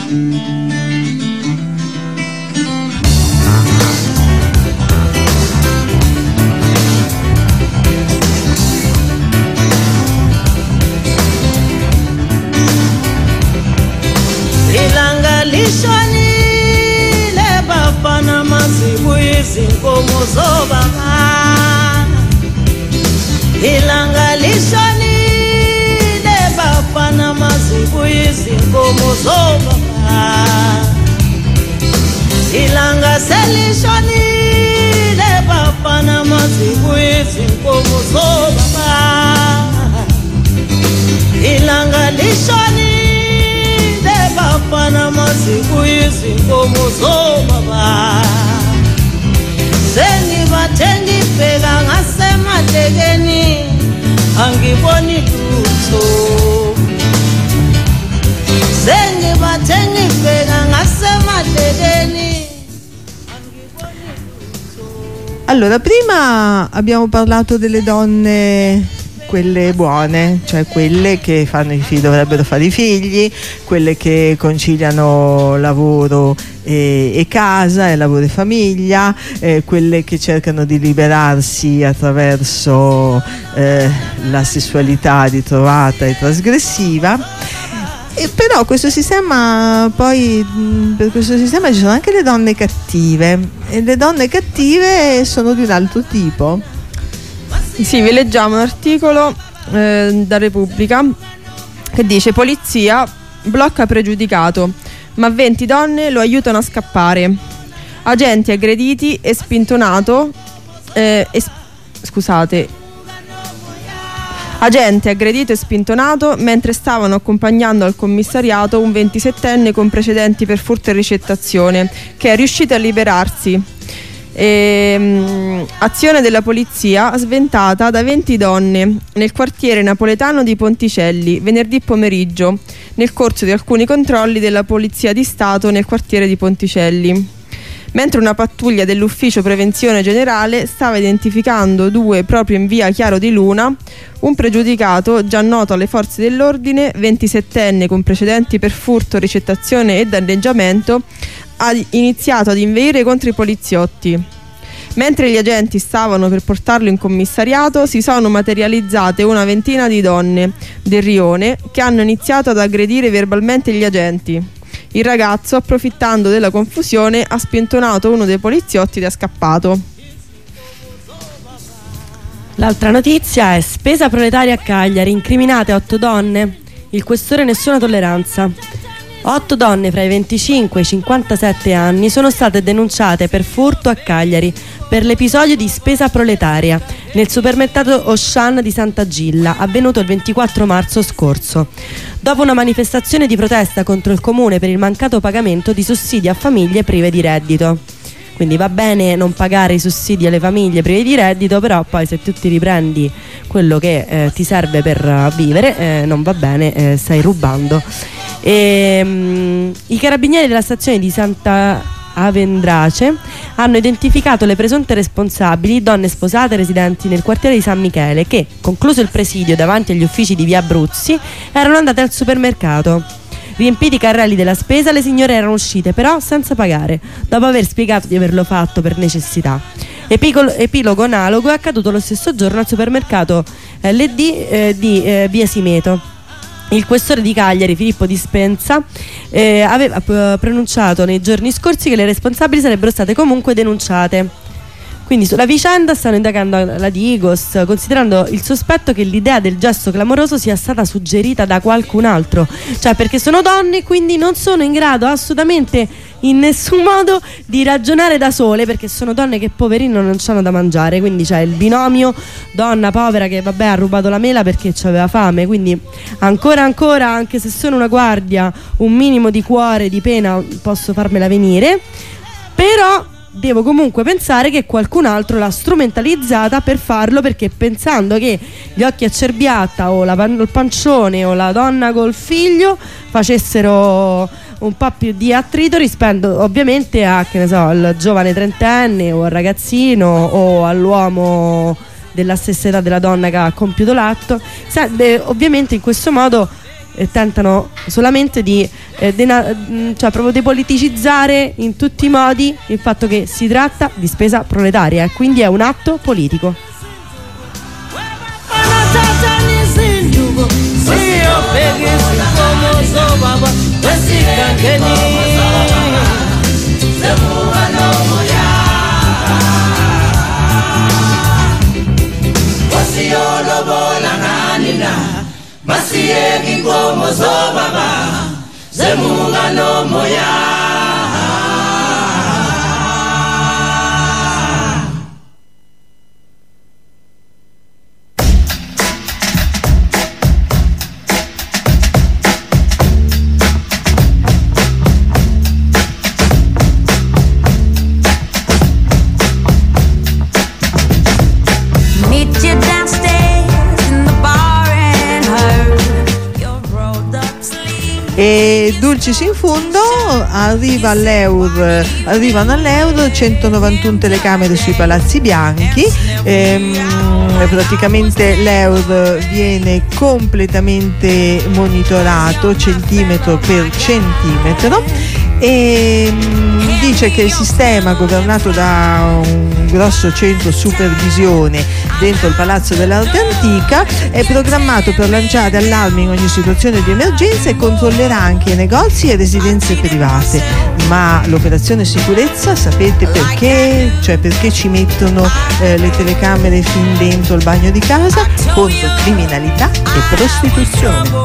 Ilangalishonile bafana mazibu izinkomo zobaba. Ilangalishonile bafana mazibu izinkomo zobaba. Ilangaselishonile bafana mazibu izinkomo zobaba. Ilangalishonile bafana mazibu izinkomo zobaba. Sengibathengi bheka ngasematekeni angiboni lutho. Sengibathengi bheka ngasematekeni. Allora, prima abbiamo parlato delle donne, quelle buone, cioè quelle che fanno i figli, dovrebbero fare i figli, quelle che conciliano lavoro e casa, e lavoro e famiglia, quelle che cercano di liberarsi attraverso la sessualità ritrovata e trasgressiva. Però questo sistema, poi per questo sistema ci sono anche le donne cattive, e le donne cattive sono di un altro tipo. Sì, vi leggiamo un articolo da Repubblica che dice: polizia blocca pregiudicato, ma 20 donne lo aiutano a scappare. Agenti aggrediti e spintonato Agente aggredito e spintonato mentre stavano accompagnando al commissariato un 27enne con precedenti per furto e ricettazione, che è riuscito a liberarsi. Azione della polizia sventata da 20 donne nel quartiere napoletano di Ponticelli venerdì pomeriggio, nel corso di alcuni controlli della Polizia di Stato nel quartiere di Ponticelli, mentre una pattuglia dell'ufficio prevenzione generale stava identificando due proprio in via Chiaro di Luna. Un pregiudicato già noto alle forze dell'ordine, 27enne con precedenti per furto, ricettazione e danneggiamento, ha iniziato ad inveire contro i poliziotti. Mentre gli agenti stavano per portarlo in commissariato, si sono materializzate una ventina di donne del rione che hanno iniziato ad aggredire verbalmente gli agenti. Il ragazzo, approfittando della confusione, ha spintonato uno dei poliziotti ed è scappato. L'altra notizia è: spesa proletaria a Cagliari, incriminate 8 donne, il questore nessuna tolleranza. 8 donne fra i 25 e i 57 anni sono state denunciate per furto a Cagliari per l'episodio di spesa proletaria nel supermercato Auchan di Sant'Agilla, avvenuto il 24 marzo scorso, dopo una manifestazione di protesta contro il comune per il mancato pagamento di sussidi a famiglie prive di reddito. Quindi va bene non pagare i sussidi alle famiglie prive di reddito, però poi se tu ti riprendi quello che ti serve per vivere, non va bene, stai rubando. I carabinieri della stazione di Santa Avendrace hanno identificato le presunte responsabili, donne sposate residenti nel quartiere di San Michele, che, concluso il presidio davanti agli uffici di via Abruzzi, erano andate al supermercato. Riempiti i carrelli della spesa, le signore erano uscite però senza pagare, dopo aver spiegato di averlo fatto per necessità. Epilogo analogo è accaduto lo stesso giorno al supermercato LD di via Simeto. Il questore di Cagliari, Filippo Dispensa, aveva pronunciato nei giorni scorsi che le responsabili sarebbero state comunque denunciate. Quindi sulla vicenda stanno indagando la Digos, considerando il sospetto che l'idea del gesto clamoroso sia stata suggerita da qualcun altro, cioè perché sono donne, quindi non sono in grado assolutamente in nessun modo di ragionare da sole, perché sono donne che poverino non c'hanno da mangiare. Quindi c'è il binomio donna povera che vabbè ha rubato la mela perché aveva fame, quindi ancora anche se sono una guardia, un minimo di cuore, di pena posso farmela venire, però devo comunque pensare che qualcun altro l'ha strumentalizzata per farlo, perché pensando che gli occhi a cerbiatta o il pancione o la donna col figlio facessero un po' più di attrito rispetto ovviamente a, che ne so, al giovane trentenne o al ragazzino o all'uomo della stessa età della donna che ha compiuto l'atto. Ovviamente in questo modo tentano solamente di cioè proprio depoliticizzare in tutti i modi il fatto che si tratta di spesa proletaria e quindi è un atto politico. Masiyeki ngomo zobaba zemunga no moya. E dulcis in fundo arrivano all'Euro 191 telecamere sui palazzi bianchi. Praticamente l'Euro viene completamente monitorato centimetro per centimetro e dice che il sistema, governato da un grosso centro supervisione dentro il Palazzo dell'Arte Antica, è programmato per lanciare allarmi in ogni situazione di emergenza e controllerà anche i negozi e residenze private. Ma l'operazione sicurezza sapete perché? Cioè perché ci mettono le telecamere fin dentro il bagno di casa? Contro criminalità e prostituzione.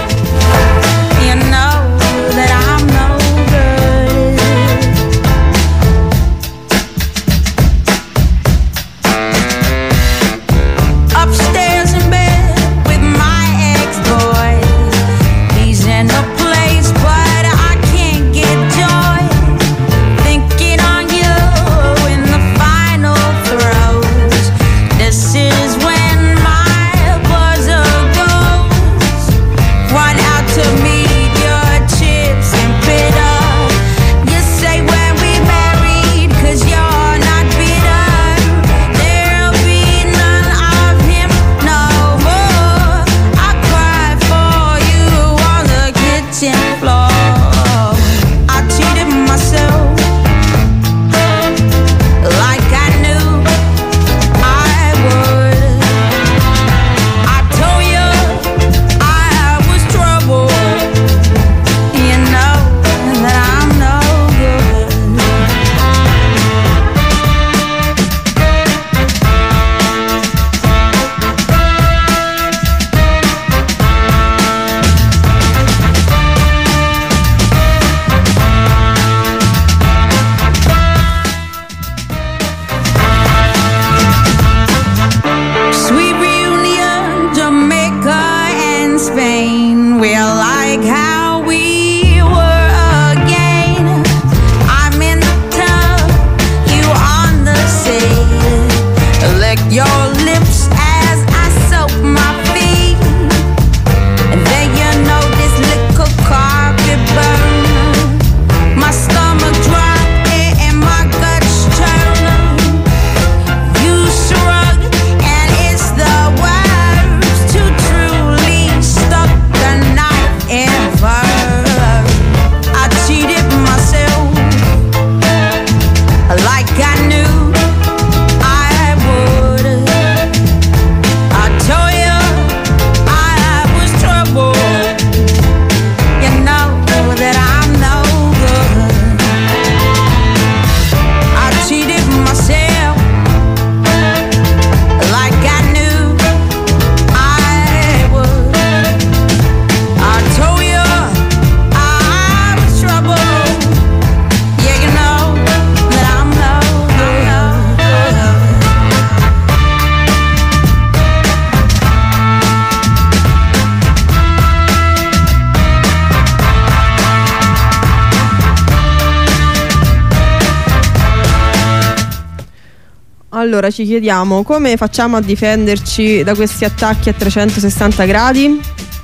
Allora ci chiediamo come facciamo a difenderci da questi attacchi a 360 gradi.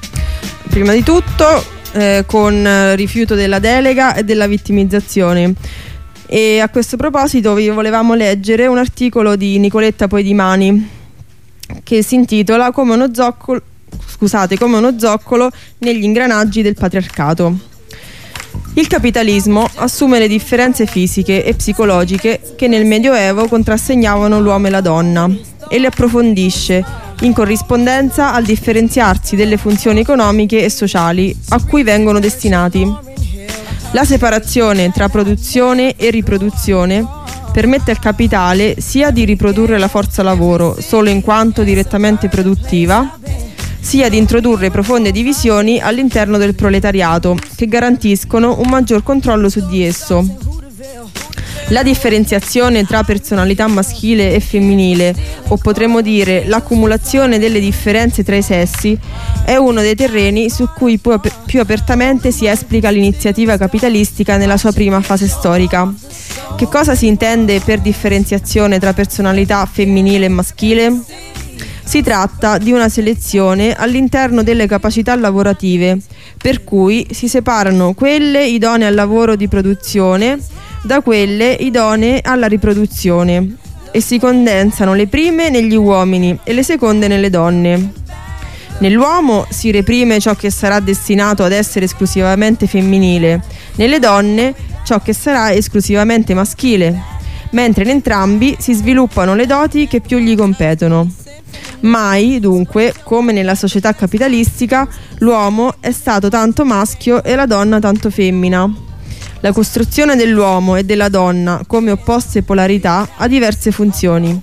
Prima di tutto con rifiuto della delega e della vittimizzazione. E a questo proposito vi volevamo leggere un articolo di Nicoletta Poedimani che si intitola Come uno zoccolo come uno zoccolo negli ingranaggi del patriarcato. Il capitalismo assume le differenze fisiche e psicologiche che nel Medioevo contrassegnavano l'uomo e la donna e le approfondisce in corrispondenza al differenziarsi delle funzioni economiche e sociali a cui vengono destinati. La separazione tra produzione e riproduzione permette al capitale sia di riprodurre la forza lavoro solo in quanto direttamente produttiva, sia di introdurre profonde divisioni all'interno del proletariato che garantiscono un maggior controllo su di esso. La differenziazione tra personalità maschile e femminile, o potremmo dire l'accumulazione delle differenze tra i sessi, è uno dei terreni su cui più apertamente si esplica l'iniziativa capitalistica nella sua prima fase storica. Che cosa si intende per differenziazione tra personalità femminile e maschile? Si tratta di una selezione all'interno delle capacità lavorative, per cui si separano quelle idonee al lavoro di produzione da quelle idonee alla riproduzione e si condensano le prime negli uomini e le seconde nelle donne. Nell'uomo si reprime ciò che sarà destinato ad essere esclusivamente femminile, nelle donne ciò che sarà esclusivamente maschile, mentre in entrambi si sviluppano le doti che più gli competono. Mai, dunque, come nella società capitalistica, l'uomo è stato tanto maschio e la donna tanto femmina. La costruzione dell'uomo e della donna come opposte polarità ha diverse funzioni.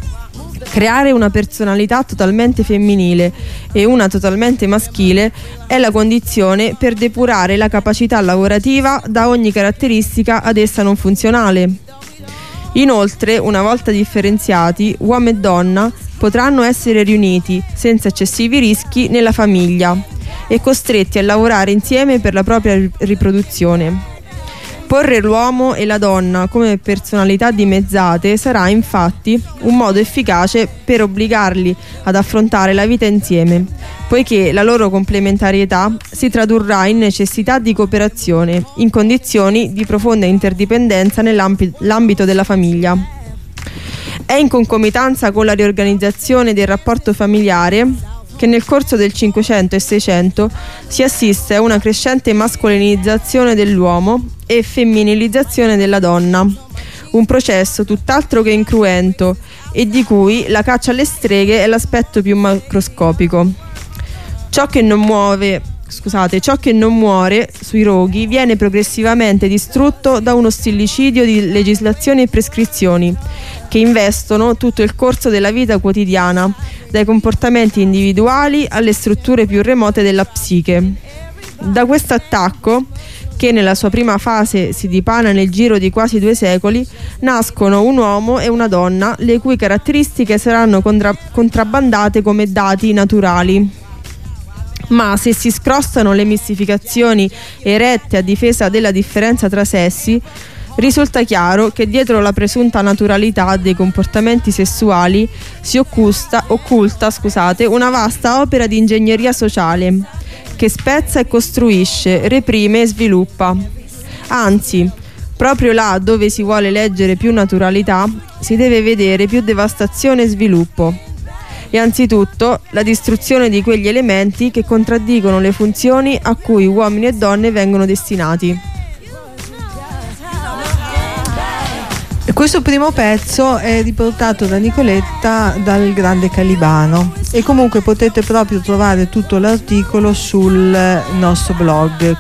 Creare una personalità totalmente femminile e una totalmente maschile è la condizione per depurare la capacità lavorativa da ogni caratteristica ad essa non funzionale. Inoltre, una volta differenziati, uomo e donna potranno essere riuniti senza eccessivi rischi nella famiglia e costretti a lavorare insieme per la propria riproduzione. Porre l'uomo e la donna come personalità dimezzate sarà infatti un modo efficace per obbligarli ad affrontare la vita insieme, poiché la loro complementarietà si tradurrà in necessità di cooperazione, in condizioni di profonda interdipendenza nell'ambito della famiglia. È in concomitanza con la riorganizzazione del rapporto familiare che nel corso del 500 e 600 si assiste a una crescente mascolinizzazione dell'uomo e femminilizzazione della donna, un processo tutt'altro che incruento e di cui la caccia alle streghe è l'aspetto più macroscopico. Ciò che non muore sui roghi viene progressivamente distrutto da uno stillicidio di legislazioni e prescrizioni che investono tutto il corso della vita quotidiana, dai comportamenti individuali alle strutture più remote della psiche. Da questo attacco, che nella sua prima fase si dipana nel giro di quasi 2 secoli, nascono un uomo e una donna, le cui caratteristiche saranno contrabbandate come dati naturali. Ma se si scrostano le mistificazioni erette a difesa della differenza tra sessi, risulta chiaro che dietro la presunta naturalità dei comportamenti sessuali si occulta una vasta opera di ingegneria sociale che spezza e costruisce, reprime e sviluppa. Anzi, proprio là dove si vuole leggere più naturalità, si deve vedere più devastazione e sviluppo. E anzitutto la distruzione di quegli elementi che contraddicono le funzioni a cui uomini e donne vengono destinati. Questo primo pezzo è riportato da Nicoletta dal Grande Calibano e comunque potete proprio trovare tutto l'articolo sul nostro blog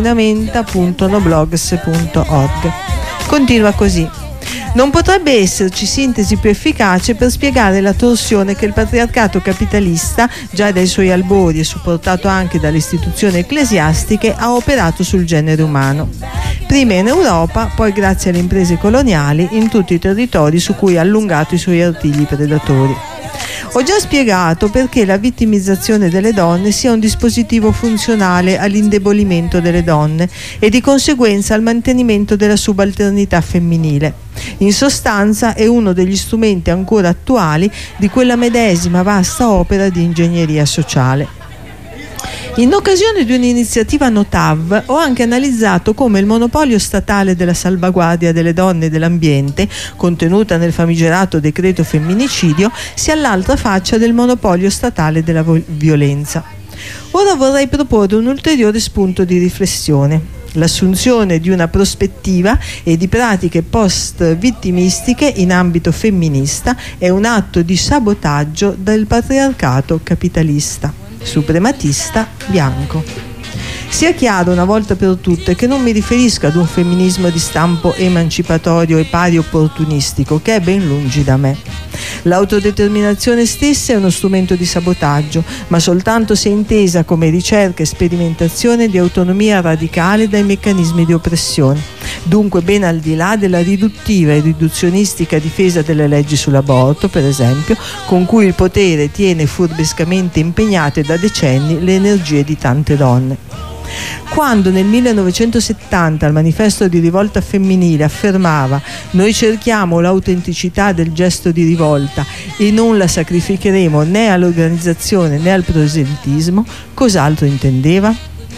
coordinamenta.noblogs.org. Continua così. Non potrebbe esserci sintesi più efficace per spiegare la torsione che il patriarcato capitalista, già dai suoi albori e supportato anche dalle istituzioni ecclesiastiche, ha operato sul genere umano. Prima in Europa, poi grazie alle imprese coloniali in tutti i territori su cui ha allungato i suoi artigli predatori. Ho già spiegato perché la vittimizzazione delle donne sia un dispositivo funzionale all'indebolimento delle donne e di conseguenza al mantenimento della subalternità femminile. In sostanza è uno degli strumenti ancora attuali di quella medesima vasta opera di ingegneria sociale. In occasione di un'iniziativa Notav ho anche analizzato come il monopolio statale della salvaguardia delle donne e dell'ambiente, contenuta nel famigerato decreto femminicidio, sia all'altra faccia del monopolio statale della violenza. Ora vorrei proporre un ulteriore spunto di riflessione. L'assunzione di una prospettiva e di pratiche post-vittimistiche in ambito femminista è un atto di sabotaggio del patriarcato capitalista, suprematista, bianco. Sia chiaro una volta per tutte che non mi riferisco ad un femminismo di stampo emancipatorio e pari opportunistico, che è ben lungi da me. L'autodeterminazione stessa è uno strumento di sabotaggio, ma soltanto se intesa come ricerca e sperimentazione di autonomia radicale dai meccanismi di oppressione, dunque ben al di là della riduttiva e riduzionistica difesa delle leggi sull'aborto, per esempio, con cui il potere tiene furbescamente impegnate da decenni le energie di tante donne. Quando nel 1970 il manifesto di rivolta femminile affermava «Noi cerchiamo l'autenticità del gesto di rivolta e non la sacrificheremo né all'organizzazione né al proselitismo», cos'altro intendeva?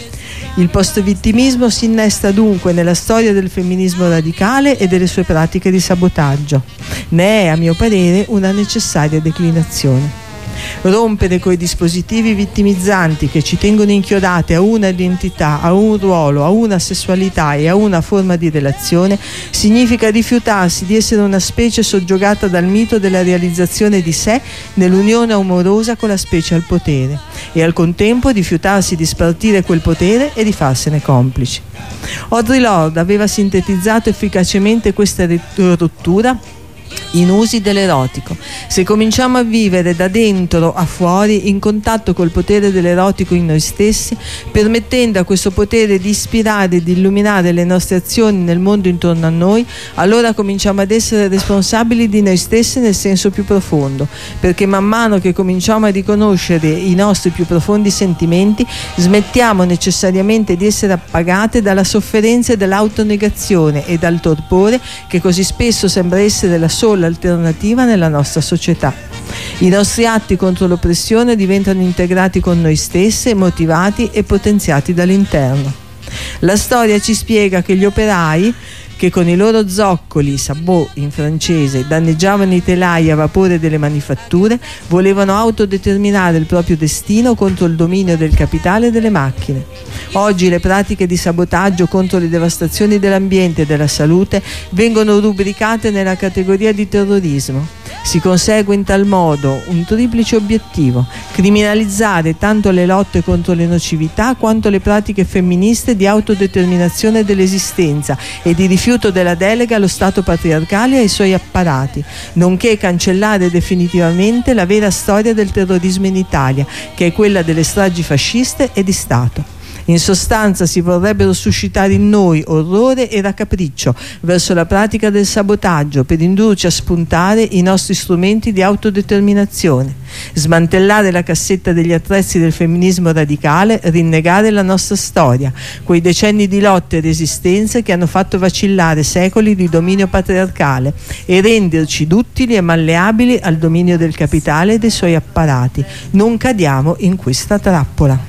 Il post-vittimismo si innesta dunque nella storia del femminismo radicale e delle sue pratiche di sabotaggio. Ne è, a mio parere, una necessaria declinazione. Rompere coi dispositivi vittimizzanti che ci tengono inchiodate a una identità, a un ruolo, a una sessualità e a una forma di relazione significa rifiutarsi di essere una specie soggiogata dal mito della realizzazione di sé nell'unione amorosa con la specie al potere e al contempo rifiutarsi di spartire quel potere e di farsene complici. Audre Lorde aveva sintetizzato efficacemente questa rottura in Usi dell'erotico. Se cominciamo a vivere da dentro a fuori in contatto col potere dell'erotico in noi stessi, permettendo a questo potere di ispirare e di illuminare le nostre azioni nel mondo intorno a noi, allora cominciamo ad essere responsabili di noi stessi nel senso più profondo, perché man mano che cominciamo a riconoscere i nostri più profondi sentimenti, smettiamo necessariamente di essere appagate dalla sofferenza e dall'autonegazione e dal torpore che così spesso sembra essere la sola alternativa nella nostra società. I nostri atti contro l'oppressione diventano integrati con noi stesse, motivati e potenziati dall'interno. La storia ci spiega che gli operai che con i loro zoccoli, sabot in francese, danneggiavano i telai a vapore delle manifatture, volevano autodeterminare il proprio destino contro il dominio del capitale e delle macchine. Oggi le pratiche di sabotaggio contro le devastazioni dell'ambiente e della salute vengono rubricate nella categoria di terrorismo. Si consegue in tal modo un triplice obiettivo: criminalizzare tanto le lotte contro le nocività quanto le pratiche femministe di autodeterminazione dell'esistenza e di rifiuto della delega allo Stato patriarcale e ai suoi apparati, nonché cancellare definitivamente la vera storia del terrorismo in Italia, che è quella delle stragi fasciste e di Stato. In sostanza si vorrebbero suscitare in noi orrore e raccapriccio verso la pratica del sabotaggio per indurci a spuntare i nostri strumenti di autodeterminazione, smantellare la cassetta degli attrezzi del femminismo radicale, rinnegare la nostra storia, quei decenni di lotte e resistenze che hanno fatto vacillare secoli di dominio patriarcale e renderci duttili e malleabili al dominio del capitale e dei suoi apparati. Non cadiamo in questa trappola.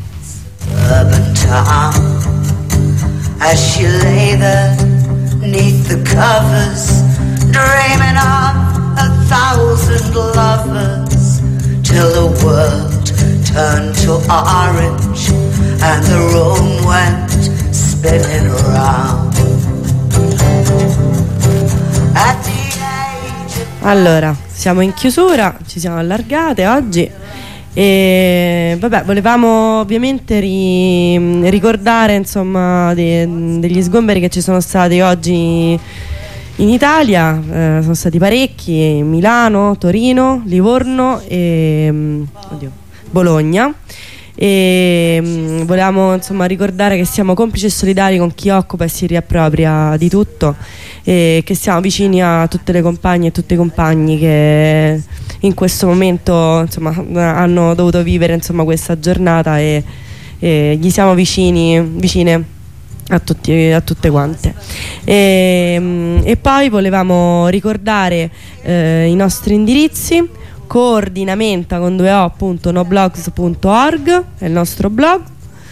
Urban town, as she lay there neath the covers, dreaming of 1,000 lovers, till the world turned to orange and the room went spinning around. At the age of... Allora, siamo in chiusura, ci siamo allargate oggi. E vabbè, volevamo ovviamente ricordare insomma degli sgomberi che ci sono stati oggi in Italia. Sono stati parecchi: Milano, Torino, Livorno e Bologna. E volevamo insomma ricordare che siamo complici e solidari con chi occupa e si riappropria di tutto, e che siamo vicini a tutte le compagne e tutti i compagni che in questo momento insomma hanno dovuto vivere insomma questa giornata, e gli siamo vicine a tutte quante. E poi volevamo ricordare i nostri indirizzi: coordinamenta con 2o.noblogs.org è il nostro blog,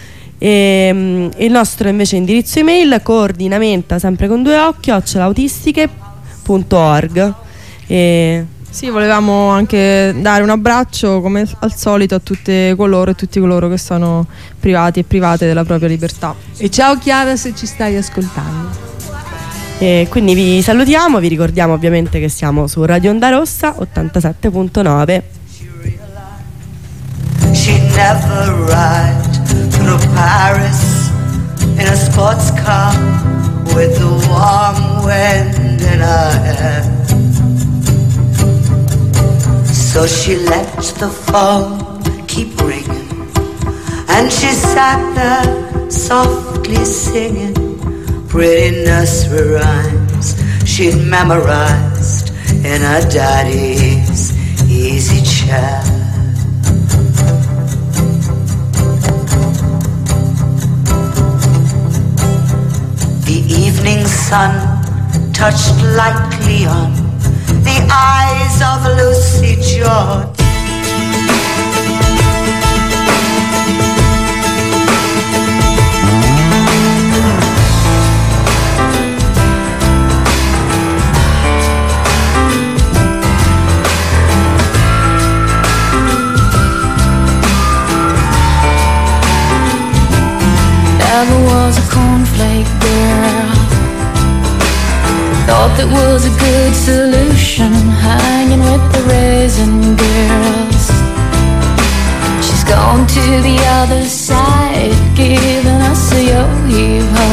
Il nostro invece indirizzo email coordinamenta sempre con 2 occhi @autistiche.org. Sì, volevamo anche dare un abbraccio come al solito a tutte coloro e tutti coloro che sono privati e private della propria libertà. E ciao Chiara se ci stai ascoltando. Quindi vi salutiamo, vi ricordiamo ovviamente che siamo su Radio Onda Rossa 87.9. She never ride through Paris in a sports car with the warm wind in her hair. So she let the phone keep ringing, and she sat there softly singing pretty nursery rhymes she'd memorized in her daddy's easy chair. The evening sun touched lightly on the eyes of Lucy George. Never was a cornflake girl. Thought that was a good solution, hanging with the raisin girls. She's gone to the other side, giving us a yo-yo.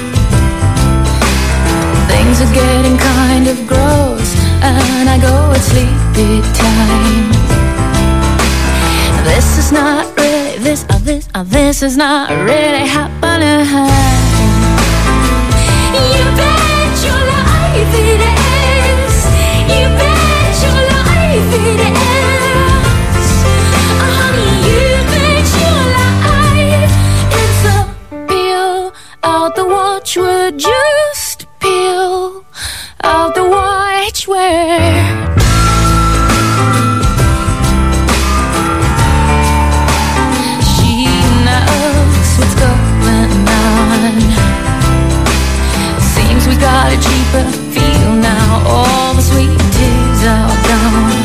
Things are getting kind of gross, and I go at sleepy time. This is not really, this is not really happening. You bet your life it is. You bet your life it is. Honey, you bet your life it's a peel out the watchword. Just peel out the watchword. Got a cheaper feel now, all the sweet tears are gone.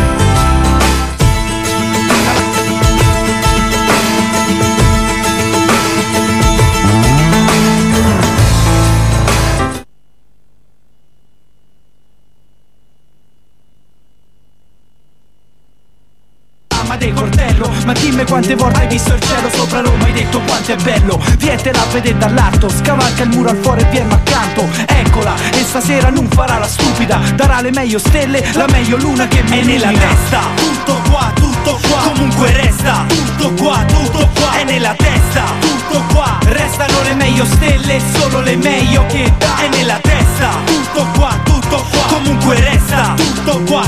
Del coltello, ma dimmi quante volte hai visto il cielo sopra Roma, hai detto quanto è bello. Vietela a vedere dall'alto, scavalca il muro al fuori e viene accanto. Eccola, e stasera non farà la stupida, darà le meglio stelle, la meglio luna che mi illumina. È nella testa, tutto qua, comunque resta. Tutto qua, è nella testa, tutto qua. Restano le meglio stelle, solo le meglio che dà. È nella testa, tutto qua, comunque resta. Tutto qua,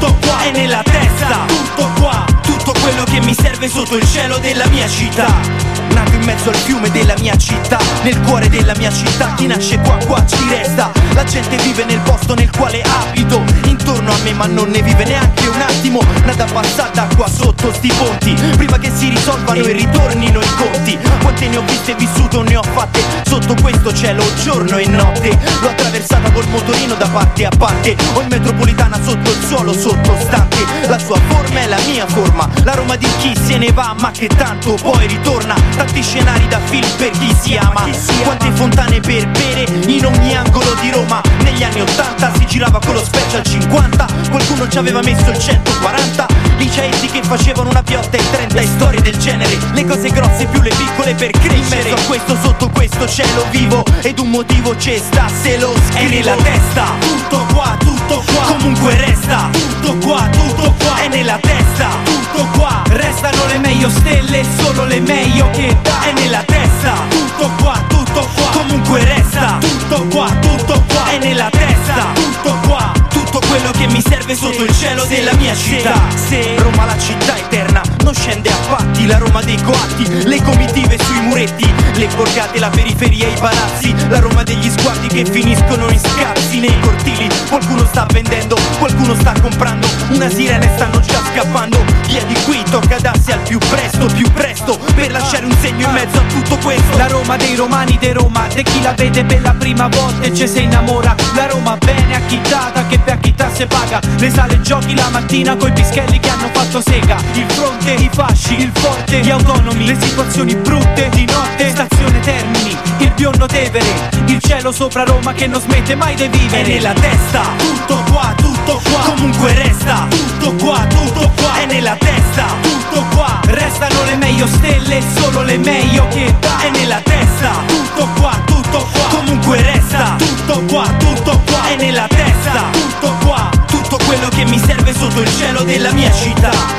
è nella testa, tutto qua. Tutto quello che mi serve sotto il cielo della mia città. Nato in mezzo al fiume della mia città, nel cuore della mia città. Chi nasce qua ci resta. La gente vive nel posto nel quale abito, intorno a me ma non ne vive neanche un attimo. Nada passata qua sotto sti ponti, prima che si risolvano e ritornino i conti. Quante ne ho viste e vissuto ne ho fatte sotto questo cielo giorno e notte. L'ho attraversata col motorino da parte a parte, ho in metropolitana sotto il suolo sottostante. La sua forma è la mia forma, la Roma di chi se ne va ma che tanto poi ritorna. Tanti scenari da film per chi si ama, quante fontane per bere in ogni angolo di Roma. Negli anni 80 si girava con lo special 50, qualcuno ci aveva messo il 140. Liceenti che facevano una piotta e 30 e storie del genere, le cose grosse più le piccole per crescere. In mezzo a questo, sotto questo cielo vivo, ed un motivo c'è sta, se lo scrivo. È nella testa, tutto qua, comunque resta. Tutto qua, è nella testa, tutto qua. Restano le meglio stelle, solo le meglio che dà. È nella testa, tutto qua, comunque resta. Tutto qua, è nella testa, tutto qua. Tutto quello che mi serve sotto il cielo della mia città. Se Roma la città eterna non scende a patti, la Roma dei coatti, le comitive sui muretti, le borgate, la periferia e i palazzi, la Roma degli sguardi che finiscono in scazzi nei cortili. Qualcuno sta vendendo, qualcuno sta comprando una sirena e stanno già scappando via di qui. Tocca darsi al più presto per lasciare un segno in mezzo a tutto questo. La Roma dei romani di Roma, di chi la vede per la prima volta e ci si innamora. La Roma bene acchittata che per acchittarsi paga. Le sale giochi la mattina coi pischelli che hanno fatto sega. Il fronte, i fasci, il forte, gli autonomi, le situazioni brutte di notte, stazione Termini, il biondo Tevere, il cielo sopra Roma che non smette mai di vivere. È nella testa, tutto qua, comunque resta, tutto qua, è nella testa, tutto qua, restano le meglio stelle, solo le meglio che dà. È nella testa, tutto qua, comunque resta, tutto qua, è nella testa, tutto qua, tutto quello che mi serve sotto il cielo della mia città.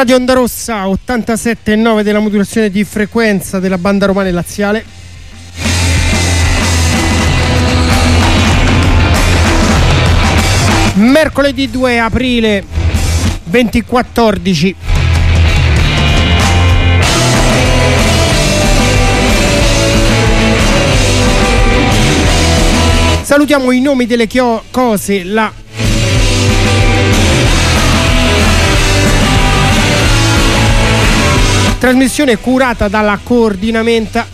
Radio Onda Rossa 87,9 della modulazione di frequenza della banda romana e laziale. Mercoledì 2 aprile 2014. Salutiamo i nomi delle cose, la trasmissione curata dalla Coordinamenta.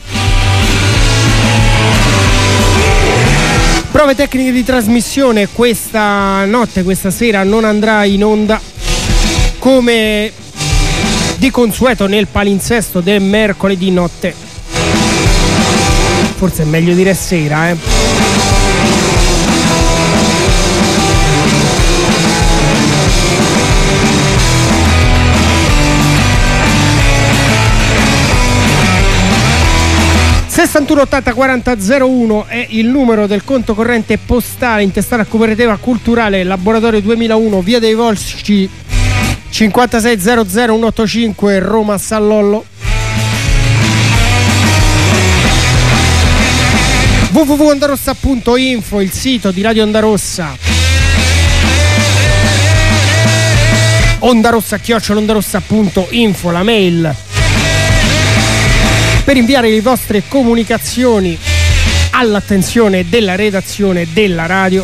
Prove tecniche di trasmissione questa notte, questa sera non andrà in onda come di consueto nel palinsesto del mercoledì notte. Forse è meglio dire sera, (61 80 40 01 è il numero del conto corrente postale intestato a Cooperativa Culturale Laboratorio 2001, via dei Volsci 5600 185 Roma Sallollo. www.ondarossa.info, il sito di Radio Onda Rossa. ondarossa@ondarossa.info, la mail per inviare le vostre comunicazioni all'attenzione della redazione della radio.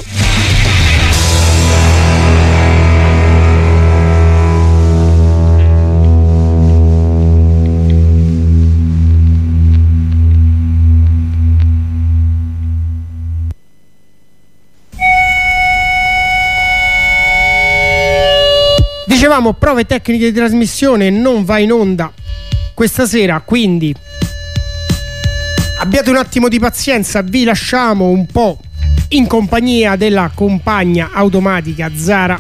Dicevamo, prove tecniche di trasmissione, non va in onda questa sera, quindi abbiate un attimo di pazienza, vi lasciamo un po' in compagnia della compagna automatica Zara.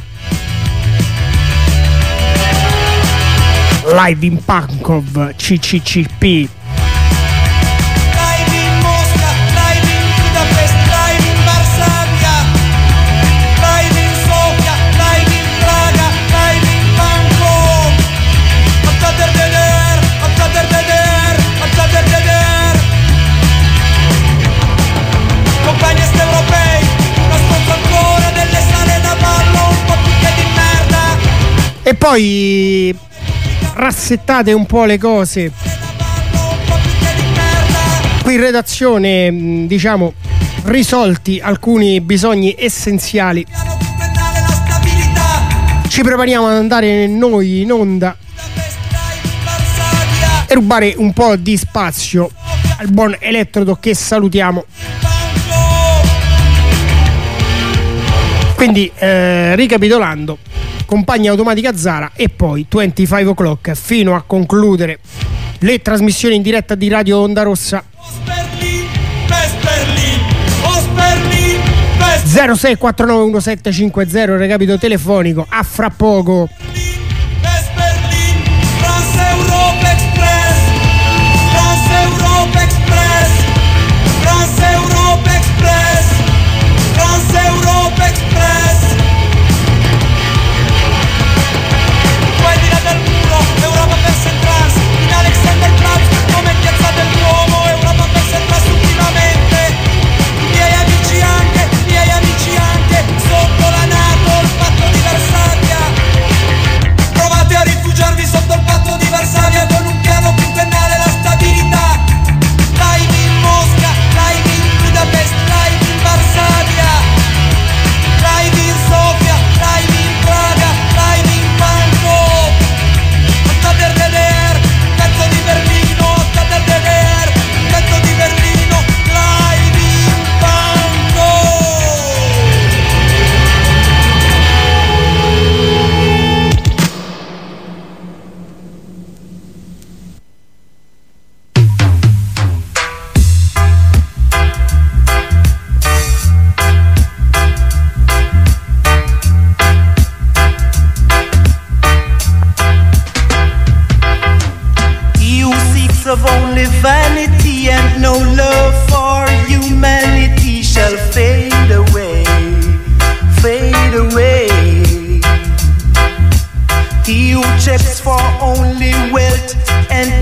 Live in Pankov, CCCP. E poi rassettate un po' le cose. Qui in redazione, diciamo, risolti alcuni bisogni essenziali. Ci prepariamo ad andare noi in onda e rubare un po' di spazio al buon Elettrodo, che salutiamo. Quindi ricapitolando, compagnia automatica Zara e poi 25 o'clock fino a concludere le trasmissioni in diretta di Radio Onda Rossa. 06491750 recapito telefonico. A fra poco.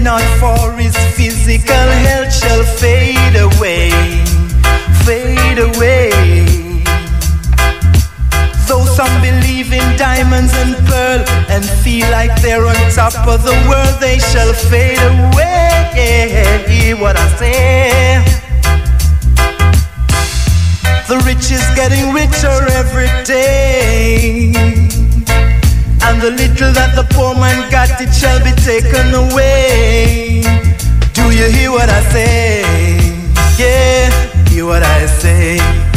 not for his physical health shall fade away, fade away. Though some believe in diamonds and pearl and feel like they're on top of the world, they shall fade away. Hear what I say. The rich is getting richer every day, and the little that the poor man got, it shall be taken away. Do you hear what I say? Yeah, hear what I say.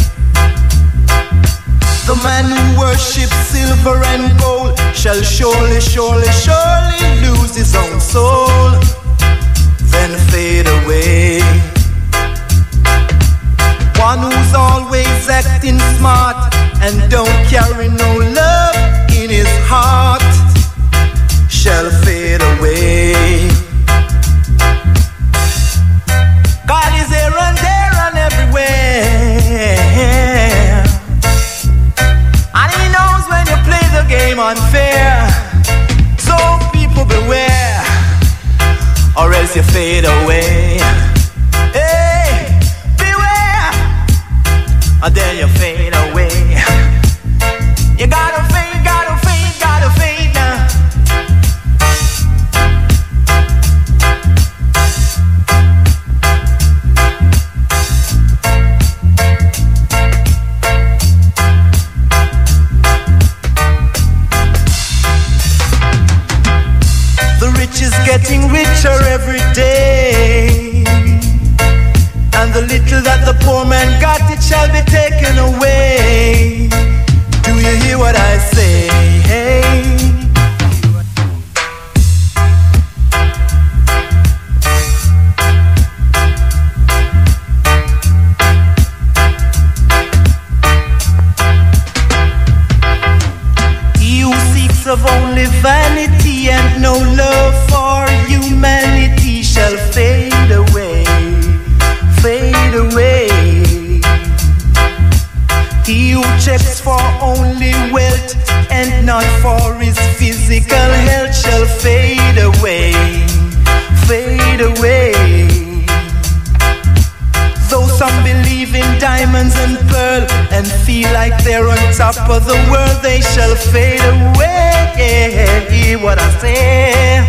The man who worships silver and gold shall surely, surely, surely lose his own soul, then fade away. One who's always acting smart and don't carry no love in his heart shall fade away. God is here and there and everywhere, and he knows when you play the game unfair. So people beware, or else you fade away. Hey, beware, or then you fade away. You gotta fade, gotta fade, gotta fade now. The rich is getting richer every day, and the little that the poor man got, it shall be taken away. Do you hear what I say? Hey. He who seeks of only vanity and no love for humanity shall fade away, fade away. He who checks for only wealth and not for his physical health shall fade away, fade away. Though some believe in diamonds and pearl and feel like they're on top of the world, they shall fade away. Hear what I say.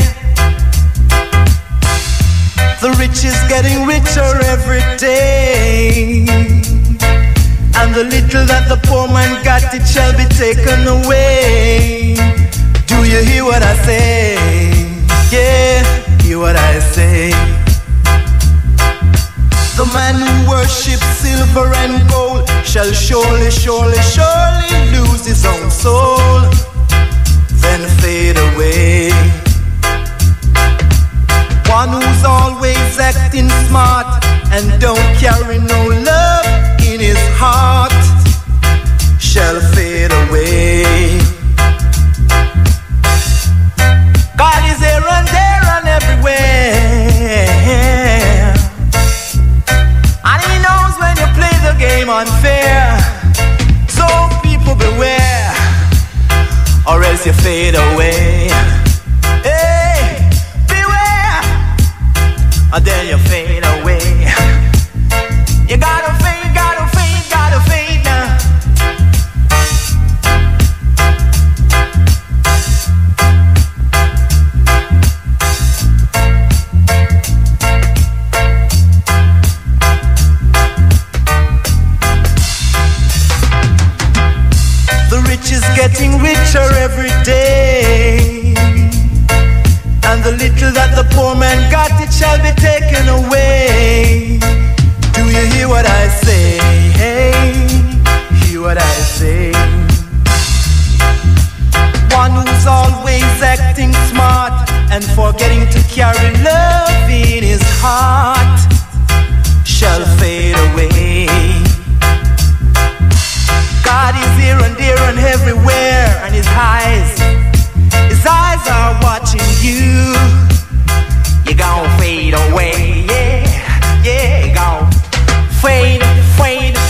The rich is getting richer every day, and the little that the poor man got, it shall be taken away. Do you hear what I say? Yeah, hear what I say. The man who worships silver and gold shall surely, surely, surely lose his own soul, then fade away. One who's always acting smart and don't carry no love in his heart shall fade away. God is here and there and everywhere, and he knows when you play the game unfair. So people beware, or else you fade away. Hey, beware, or then you fade away. You gotta fade, gotta fade, gotta fade now. The rich is getting richer every day, and the little that the poor man got, it shall be taken away. Do you hear what I say? Hey, hear what I say. One who's always acting smart and forgetting to carry love in his heart shall fade away. God is here and there and everywhere, and his eyes are watching you. You're gonna fade away, yeah, yeah, you're gonna fade, fade,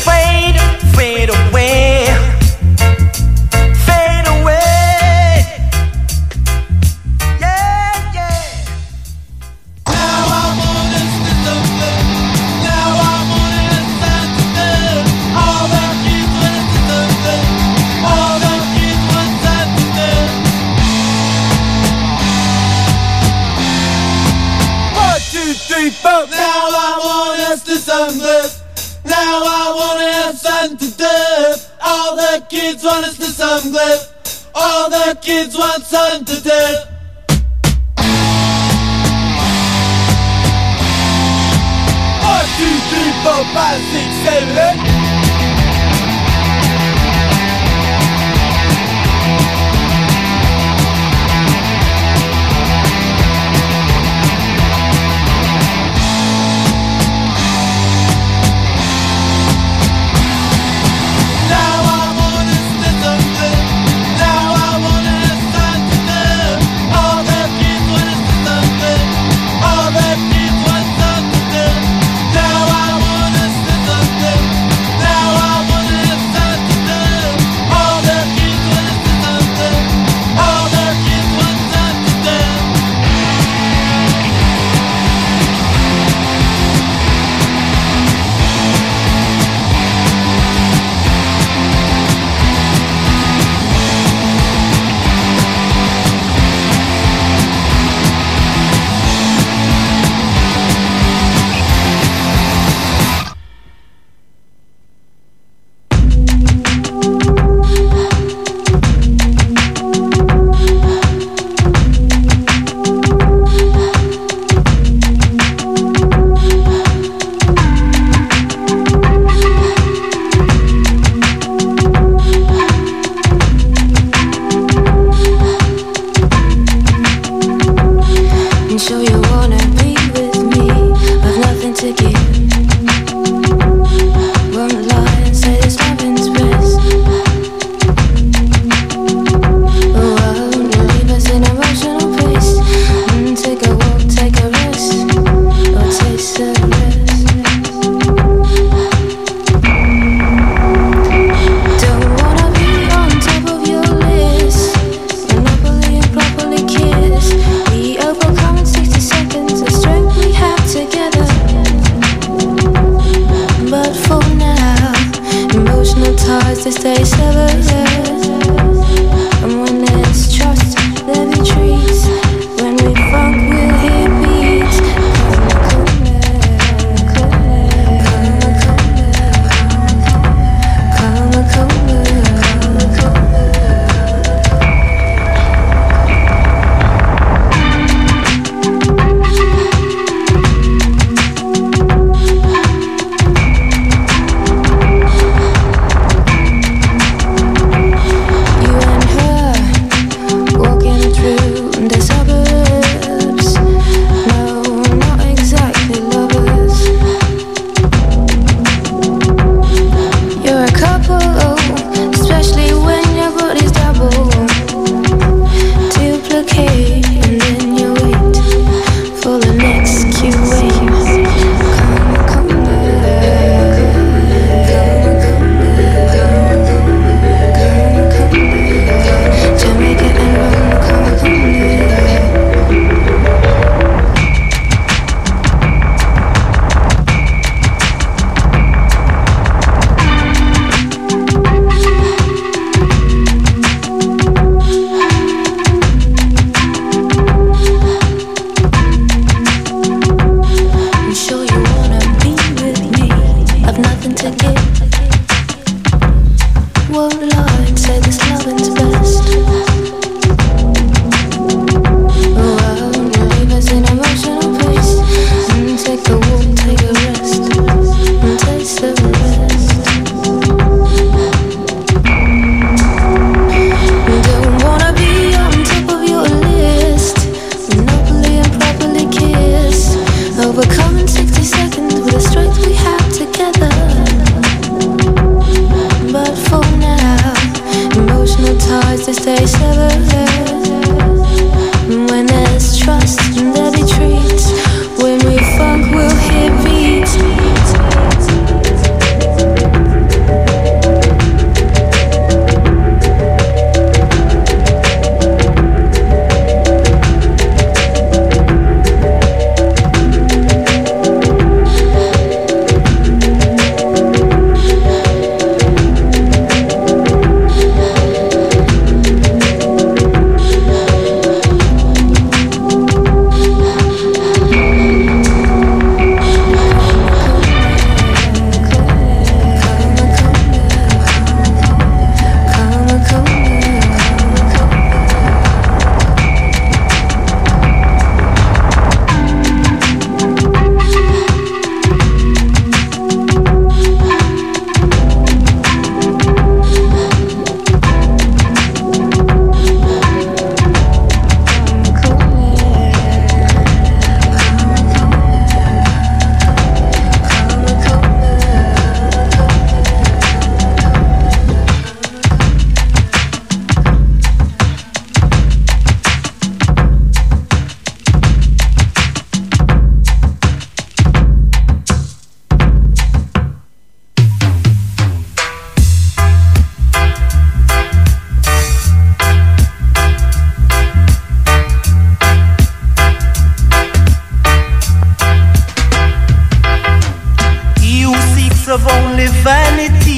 4. Now I wanna do some good. Now I wanna have something to do. All the kids want us to some good. All the kids want something to do. 1, 2, 3, 4, 5, 6, 7, 8.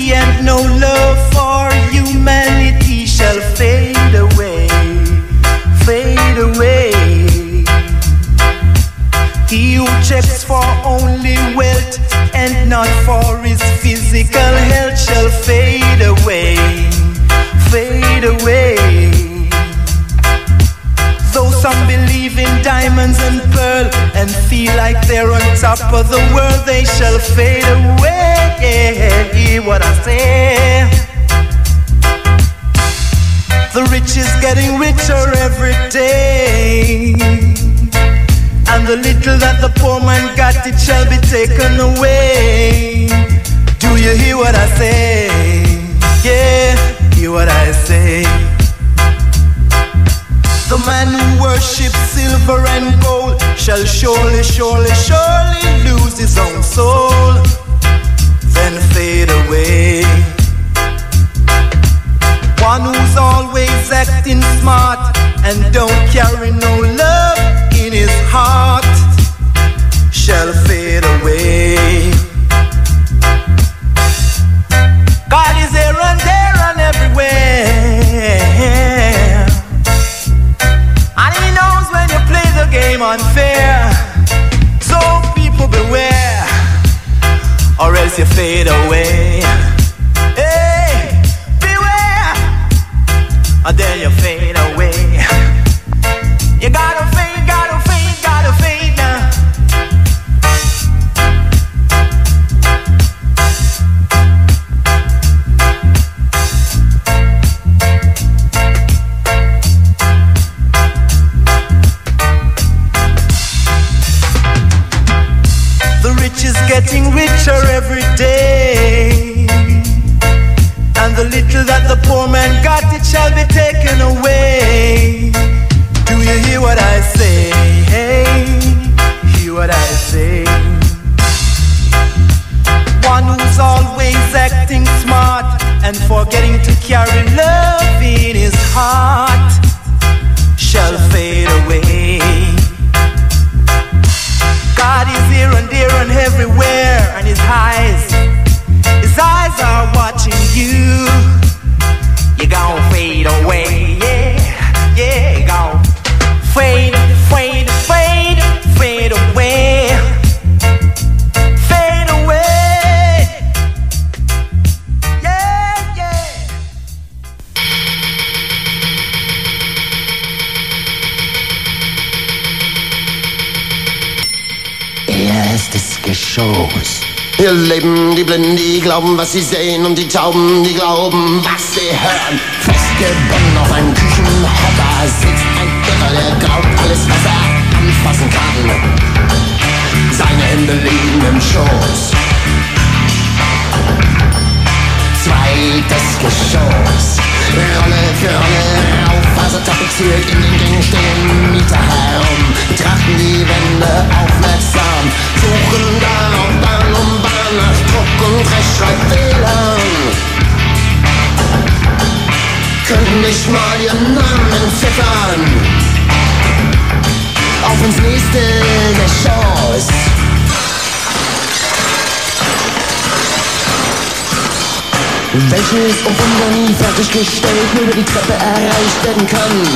unity and no love for humanity shall fade away, fade away. He who checks for only wealth and not for his physical health shall fade away, fade away. Though some believe in diamonds and pearl and feel like they're on top of the world, they shall fade away. Hear what I say. The rich is getting richer every day, and the little that the poor man got, it shall be taken away. Do you hear what I say? Yeah, hear what I say. The man who worships silver and gold shall surely, surely, surely lose his own soul, then fade away. One who's always acting smart and don't carry no love in his heart shall fade away. God is here and there and everywhere, and He knows when you play the game unfair. So people beware, or else you fade away. Hey, beware, or then you fade away. You gotta fade, gotta fade, gotta fade now. The rich is getting richer every day, and the little that the poor man got, it shall be taken away. Do you hear what I say? Hey, hear what I say. One who's always acting smart and forgetting to carry love in his heart shall fade away. God is here and there and everywhere, and His eyes are watching you. You're gonna fade away, yeah, yeah, you're gonna fade, fade, fade, fade away, fade away, yeah, yeah. Erstes Geschoss. Hier leben die Blinden, die glauben, was sie sehen, und die Tauben, die glauben, was sie hören. Festgebunden auf einem Küchenhocker sitzt ein Irrer, der glaubt alles, was er anfassen kann. Seine Hände liegen im Schoß. Zweites Geschoss. Rolle für Rolle, Raufaser tapeziert, in den Gängen stehen Mieter herum, betrachten die Wände aufmerksam, suchen dann auf Bahn um Bahn nach Druck und Rechtschreibfehlern. Können nicht mal ihren Namen entziffern. Auf ins nächste Geschoss. Welches um Wunder nie fertiggestellt nur über die Treppe erreicht werden kann.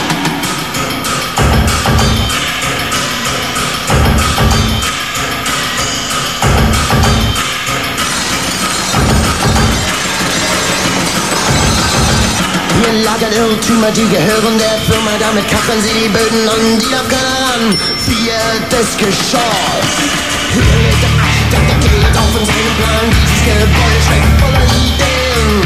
Hier lagern Irrtümer, die gehören der Firma, damit kacheln sie die Böden an die Afghanen. Viertes Geschoss. Hier lebt der Architekt, der geht auf in seinem Plan. Dieses Gebäude steckt voller Ideen.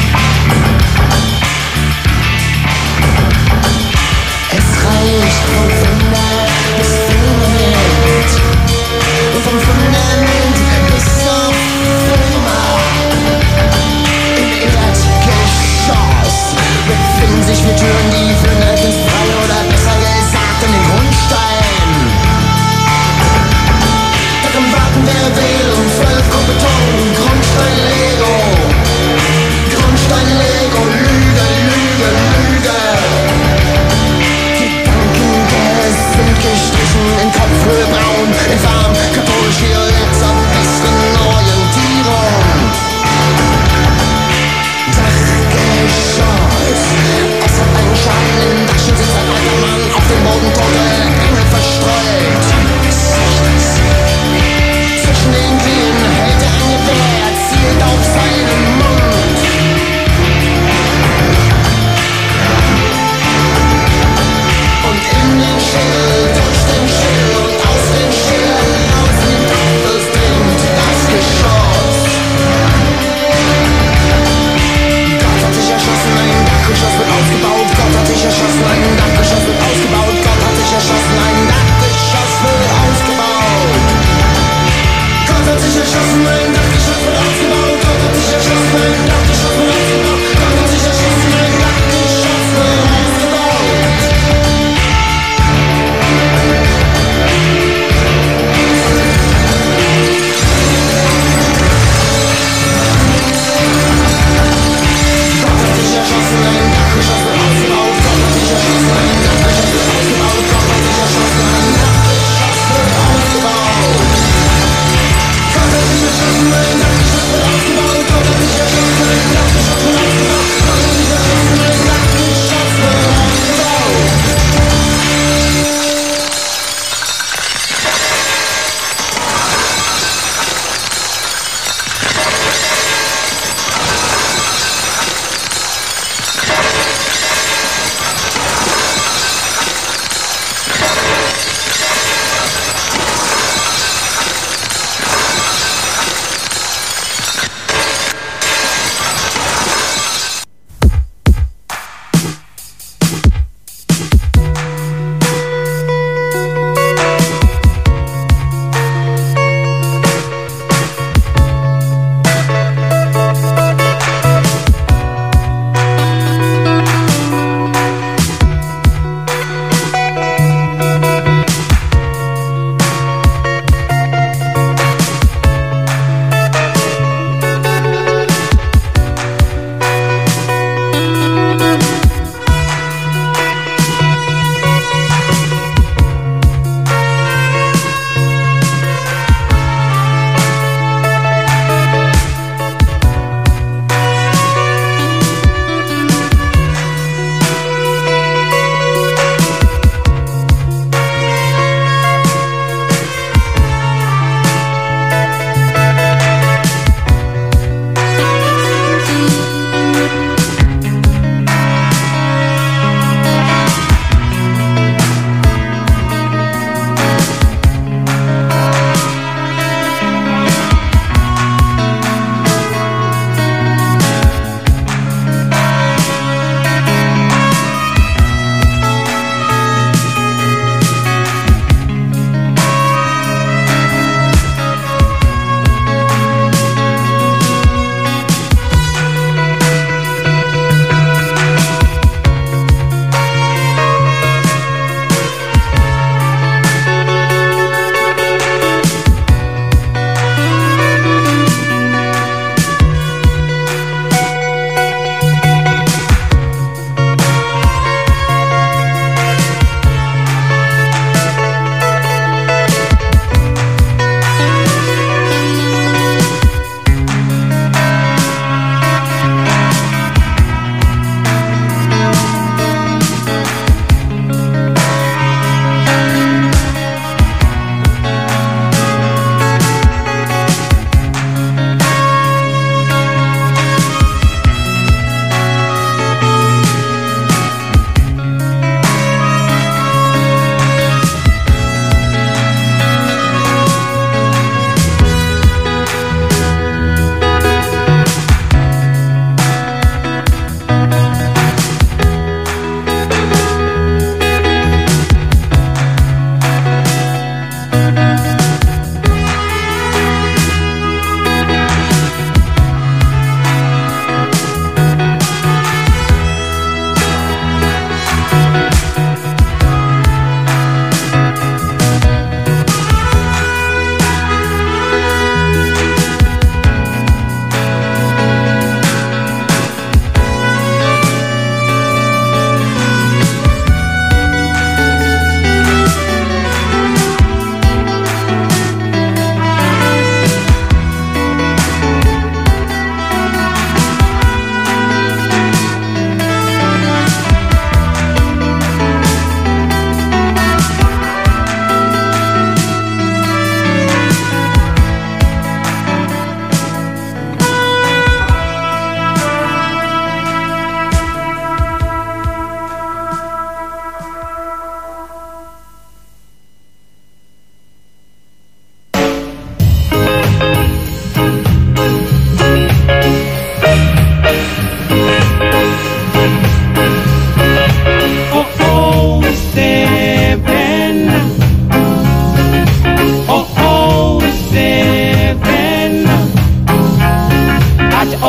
Es reicht vom Fundament bis Fundament. Und vom Fundament bis zur Firma. Im Erdgeschoss befinden sich 4 Türen, die führen ins Freie, oder besser gesagt in den Grundstein. Darin warten wer will und 12 Kompetenzen, Grundstein Lego.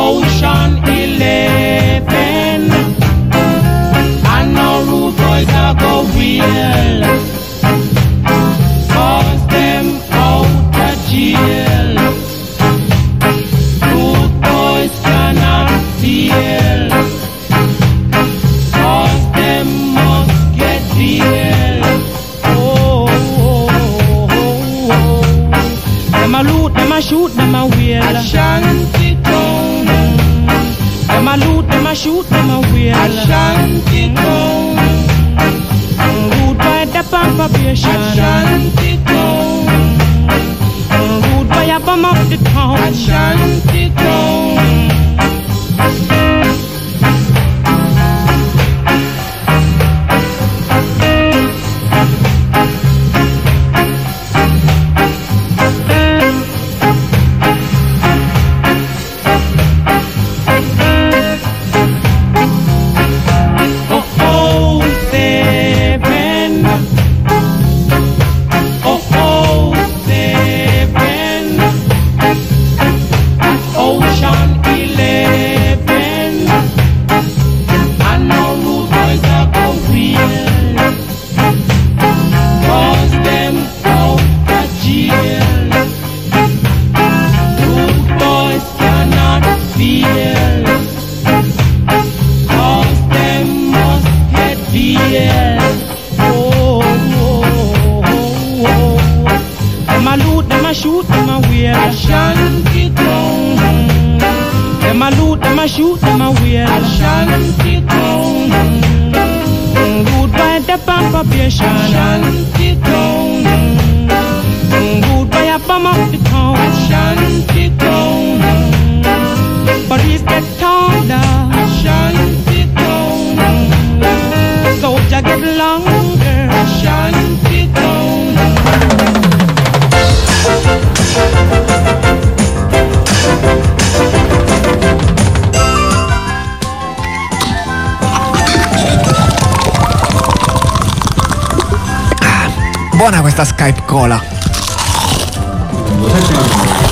Ocean 11. And no rude boys a go wheel, 'cause them out of jail. Rude boys cannot steal, 'cause them must get bail. Oh, oh, oh, oh. Them a loot, them a shoot, them a wheel. Ashanti town. Them a loot, them a shoot, them a wheel. Ashanti town. Rude boy the probation. Ashanti town. Rude boy a bum up the town. Ashanti town. Shoot them a wheel. Ashanti town. Good by the probation. Ashanti town. Good by a bum up the town. Ashanti town. Police get toned down. Ashanti town. Soldier get longer. Ashanti town. Buona questa Skype Cola.